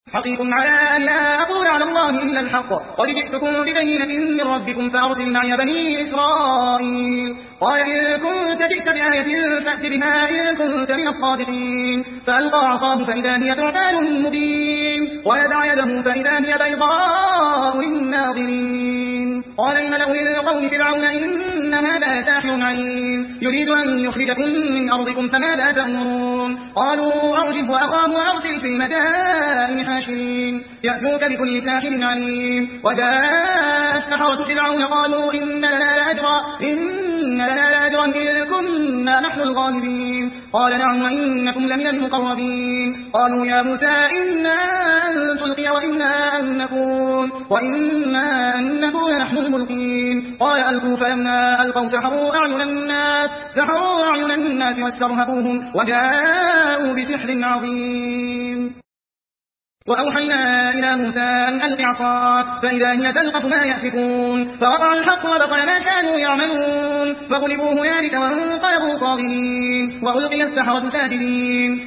حقيق على أن لا أقول على الله إلا الحق قد جئتكم ببينة من ربكم فأرسل معي بني إسرائيل قال إن كنت جئت بآية فأت بها إن كنت من الصادقين فألقى عصاه فإذا هي ثعبان مبين ونزع يده فإذا هي بيضاء للناظرين قال الملأ من قوم فرعون إن هذا ساحر عليم يريد أن يخرجكم من أرضكم فماذا تأمرون قالوا أرجه وأخاه وأرسل في المدائن حاشرين يأتوك بكل ساحر عليم وجاء السحرة فرعون قالوا إن لنا لأجرا إن كنا نحن الغالبين قال نعم وإنكم لمن المقربين قالوا يا موسى إنا أن تلقي وإنا أن نكون نحن الملقين قال ألقوا فلما ألقوا سحروا أعين الناس واسترهبوهم وجاءوا بسحر عظيم وأوحينا إلى موسى أن ألق عصاك فإذا هي تلقف ما يأفكون فوقع الحق وبطل ما كانوا يعملون فغلبوا هنالك وانقلبوا صاغرين وألقي السحرة ساجدين